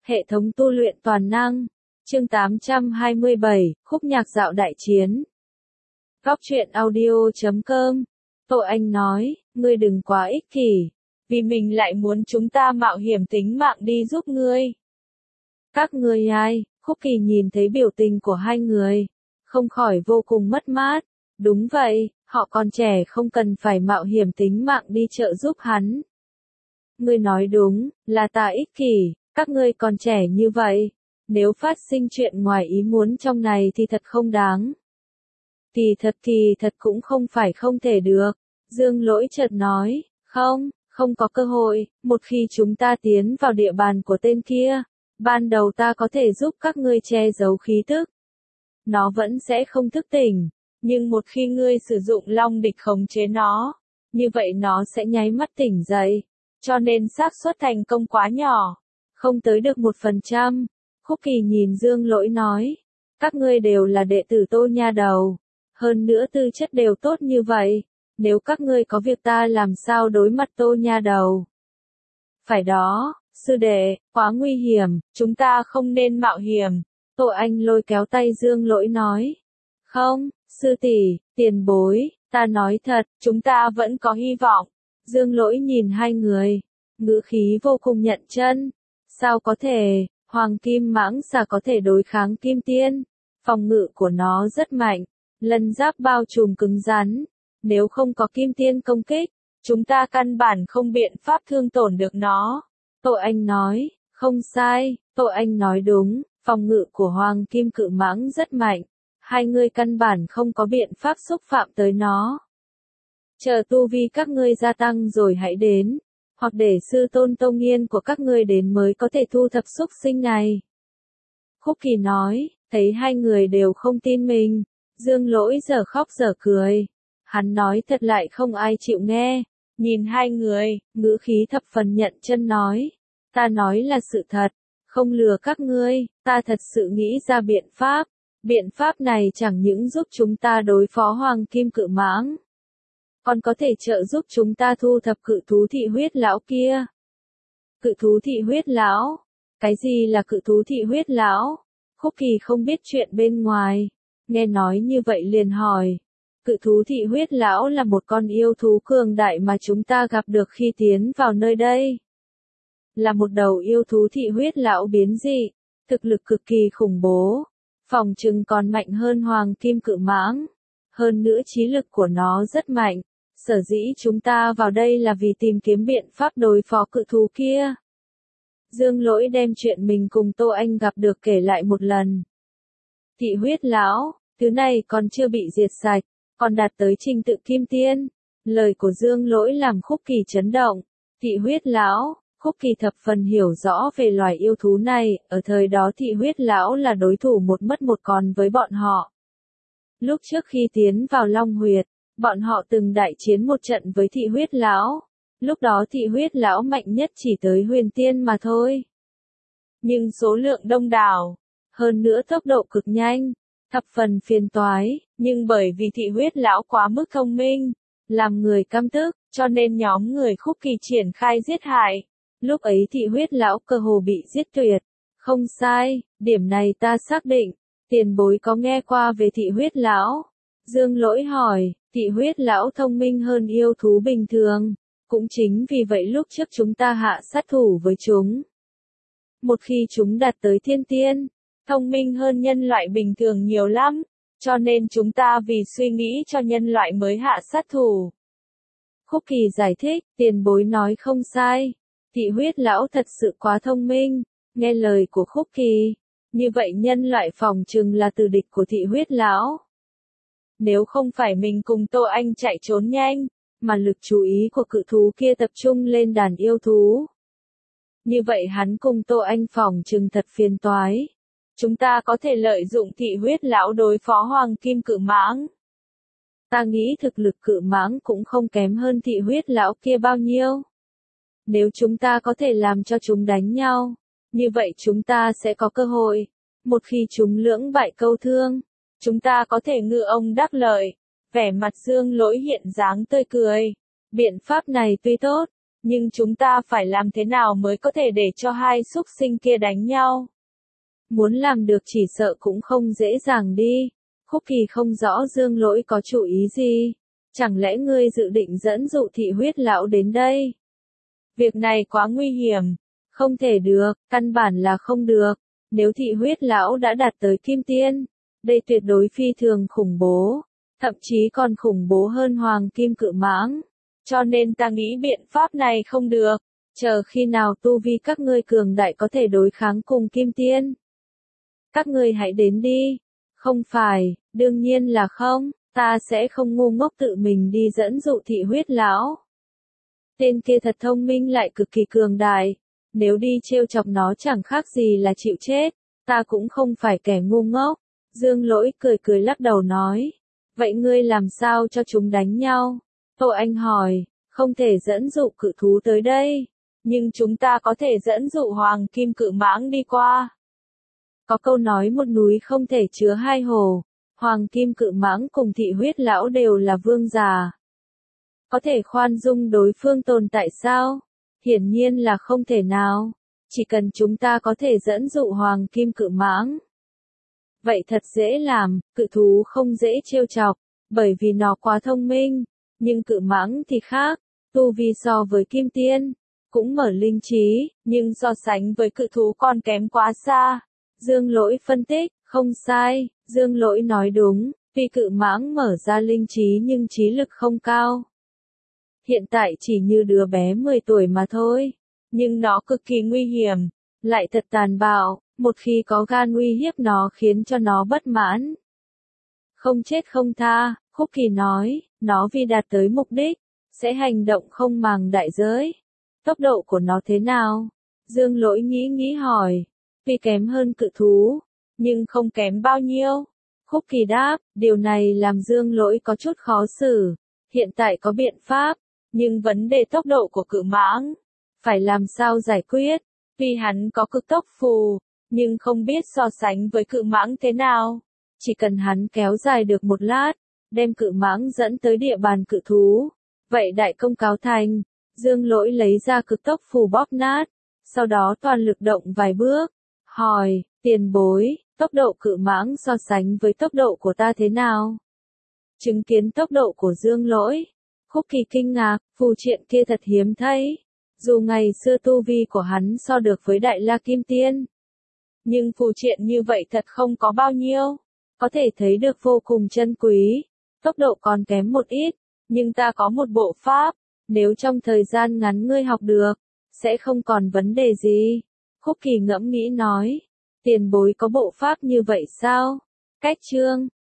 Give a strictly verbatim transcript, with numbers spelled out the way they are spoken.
Hệ thống tu luyện toàn năng. Chương tám trăm hai mươi bảy, khúc nhạc dạo đại chiến. Góc truyện audio chấm com. Tô Anh nói, ngươi đừng quá ích kỷ, vì mình lại muốn chúng ta mạo hiểm tính mạng đi giúp ngươi. Các ngươi ai? Khúc Kỳ nhìn thấy biểu tình của hai người, không khỏi vô cùng mất mát. Đúng vậy, họ còn trẻ không cần phải mạo hiểm tính mạng đi trợ giúp hắn. Ngươi nói đúng, là ta ích kỷ, các ngươi còn trẻ như vậy. Nếu phát sinh chuyện ngoài ý muốn trong này thì thật không đáng. Kỳ thật kỳ thật cũng không phải không thể được. Dương Lỗi chợt nói, không, không có cơ hội, một khi chúng ta tiến vào địa bàn của tên kia, ban đầu ta có thể giúp các ngươi che giấu khí tức. Nó vẫn sẽ không thức tỉnh, nhưng một khi ngươi sử dụng long địch khống chế nó, như vậy nó sẽ nháy mắt tỉnh dậy, cho nên xác suất thành công quá nhỏ, không tới được một phần trăm. Khúc Kỳ nhìn Dương Lỗi nói, các ngươi đều là đệ tử Tô nha đầu, hơn nữa tư chất đều tốt như vậy, nếu các ngươi có việc ta làm sao đối mặt Tô nha đầu. Phải đó, sư đệ, quá nguy hiểm, chúng ta không nên mạo hiểm. Tô Anh lôi kéo tay Dương Lỗi nói, không, sư tỷ, tiền bối, ta nói thật, chúng ta vẫn có hy vọng. Dương Lỗi nhìn hai người, ngữ khí vô cùng nhận chân, sao có thể. Hoàng kim mãng xà có thể đối kháng kim tiên, phòng ngự của nó rất mạnh, lân giáp bao trùm cứng rắn, nếu không có kim tiên công kích, chúng ta căn bản không biện pháp thương tổn được nó. Tô Anh nói, không sai, Tô Anh nói đúng, phòng ngự của hoàng kim cự mãng rất mạnh, hai người căn bản không có biện pháp xúc phạm tới nó. Chờ tu vi các ngươi gia tăng rồi hãy đến. Hoặc để sư tôn Tô Nghiên của các ngươi đến mới có thể thu thập xúc sinh này. Khúc Kỳ nói, thấy hai người đều không tin mình, Dương Lỗi giờ khóc giờ cười. Hắn nói thật lại không ai chịu nghe, nhìn hai người, ngữ khí thập phần nhận chân nói, ta nói là sự thật, không lừa các ngươi, ta thật sự nghĩ ra biện pháp, biện pháp này chẳng những giúp chúng ta đối phó hoàng kim cự mãng, còn có thể trợ giúp chúng ta thu thập cự thú thị huyết lão kia. Cự thú thị huyết lão? Cái gì là cự thú thị huyết lão? Khúc Kỳ không biết chuyện bên ngoài, nghe nói như vậy liền hỏi. Cự thú thị huyết lão là một con yêu thú cường đại mà chúng ta gặp được khi tiến vào nơi đây. Là một đầu yêu thú thị huyết lão biến dị, thực lực cực kỳ khủng bố, phòng trừng còn mạnh hơn hoàng kim cự mãng. Hơn nữa trí lực của nó rất mạnh. Sở dĩ chúng ta vào đây là vì tìm kiếm biện pháp đối phó cự thú kia. Dương Lỗi đem chuyện mình cùng Tô Anh gặp được kể lại một lần. Thị huyết lão, thứ này còn chưa bị diệt sạch, còn đạt tới trình tự kim tiên. Lời của Dương Lỗi làm Khúc Kỳ chấn động. Thị huyết lão, Khúc Kỳ thập phần hiểu rõ về loài yêu thú này, ở thời đó thị huyết lão là đối thủ một mất một còn với bọn họ. Lúc trước khi tiến vào Long Huyệt, bọn họ từng đại chiến một trận với thị huyết lão, lúc đó thị huyết lão mạnh nhất chỉ tới huyền tiên mà thôi. Nhưng số lượng đông đảo, hơn nữa tốc độ cực nhanh, thập phần phiền toái, nhưng bởi vì thị huyết lão quá mức thông minh, làm người căm tức, cho nên nhóm người Khúc Kỳ triển khai giết hại. Lúc ấy thị huyết lão cơ hồ bị giết tuyệt. Không sai, điểm này ta xác định, tiền bối có nghe qua về thị huyết lão? Dương Lỗi hỏi. Thị huyết lão thông minh hơn yêu thú bình thường, cũng chính vì vậy lúc trước chúng ta hạ sát thủ với chúng. Một khi chúng đạt tới thiên tiên, thông minh hơn nhân loại bình thường nhiều lắm, cho nên chúng ta vì suy nghĩ cho nhân loại mới hạ sát thủ. Khúc Kỳ giải thích, tiền bối nói không sai, thị huyết lão thật sự quá thông minh, nghe lời của Khúc Kỳ, như vậy nhân loại phòng trừng là tử địch của thị huyết lão. Nếu không phải mình cùng Tô Anh chạy trốn nhanh, mà lực chú ý của cự thú kia tập trung lên đàn yêu thú. Như vậy hắn cùng Tô Anh phòng trừng thật phiền toái. Chúng ta có thể lợi dụng thị huyết lão đối phó hoàng kim cự mãng. Ta nghĩ thực lực cự mãng cũng không kém hơn thị huyết lão kia bao nhiêu. Nếu chúng ta có thể làm cho chúng đánh nhau, như vậy chúng ta sẽ có cơ hội. Một khi chúng lưỡng bại câu thương, chúng ta có thể ngư ông đắc lợi. Vẻ mặt Dương Lỗi hiện dáng tươi cười. Biện pháp này tuy tốt, Nhưng chúng ta phải làm thế nào mới có thể để cho hai súc sinh kia đánh nhau? Muốn làm được chỉ sợ cũng không dễ dàng đi. Khúc Kỳ không rõ Dương Lỗi có chủ ý gì. Chẳng lẽ ngươi dự định dẫn dụ thị huyết lão đến đây? Việc này quá nguy hiểm. Không thể được, căn bản là không được. Nếu thị huyết lão đã đạt tới kim tiên, đây tuyệt đối phi thường khủng bố. Thậm chí còn khủng bố hơn hoàng kim cự mãng. Cho nên ta nghĩ biện pháp này không được. Chờ khi nào tu vi các ngươi cường đại có thể đối kháng cùng kim tiên. Các ngươi hãy đến đi. Không phải, đương nhiên là không, ta sẽ không ngu ngốc tự mình đi dẫn dụ thị huyết lão. Tên kia thật thông minh lại cực kỳ cường đại. Nếu đi trêu chọc nó chẳng khác gì là chịu chết. Ta cũng không phải kẻ ngu ngốc. Dương Lỗi cười cười lắc đầu nói. Vậy ngươi làm sao cho chúng đánh nhau? Tô Anh hỏi, không thể dẫn dụ cự thú tới đây. Nhưng chúng ta có thể dẫn dụ hoàng kim cự mãng đi qua. Có câu nói một núi không thể chứa hai hồ. Hoàng kim cự mãng cùng thị huyết lão đều là vương già. Có thể khoan dung đối phương tồn tại sao? Hiển nhiên là không thể nào. Chỉ cần chúng ta có thể dẫn dụ hoàng kim cự mãng. Vậy thật dễ làm, cự thú không dễ trêu chọc, bởi vì nó quá thông minh. Nhưng cự mãng thì khác, tu vi so với kim tiên, cũng mở linh trí, nhưng so sánh với cự thú còn kém quá xa. Dương Lỗi phân tích, không sai, Dương Lỗi nói đúng, vì cự mãng mở ra linh trí nhưng trí lực không cao. Hiện tại chỉ như đứa bé mười tuổi mà thôi, nhưng nó cực kỳ nguy hiểm, lại thật tàn bạo, một khi có gan uy hiếp nó khiến cho nó bất mãn. Không chết không tha, Khúc Kỳ nói, nó vì đạt tới mục đích, sẽ hành động không màng đại giới. Tốc độ của nó thế nào? Dương Lỗi nghĩ nghĩ hỏi, vì kém hơn cự thú, nhưng không kém bao nhiêu. Khúc Kỳ đáp, điều này làm Dương Lỗi có chút khó xử. Hiện tại có biện pháp, nhưng vấn đề tốc độ của cự mãng, phải làm sao giải quyết? Vì hắn có cực tốc phù, nhưng không biết so sánh với cự mãng thế nào. Chỉ cần hắn kéo dài được một lát, đem cự mãng dẫn tới địa bàn cự thú. Vậy đại công cáo thành, Dương Lỗi lấy ra cực tốc phù bóp nát, sau đó toàn lực động vài bước. Hỏi, tiền bối, tốc độ cự mãng so sánh với tốc độ của ta thế nào? Chứng kiến tốc độ của Dương Lỗi, Khúc Kỳ kinh ngạc, phù triện kia thật hiếm thấy. Dù ngày xưa tu vi của hắn so được với Đại La Kim Tiên, nhưng phù triện như vậy thật không có bao nhiêu. Có thể thấy được vô cùng chân quý. Tốc độ còn kém một ít, nhưng ta có một bộ pháp, nếu trong thời gian ngắn ngươi học được, sẽ không còn vấn đề gì. Khúc Kỳ ngẫm nghĩ nói, tiền bối có bộ pháp như vậy sao? Cách chương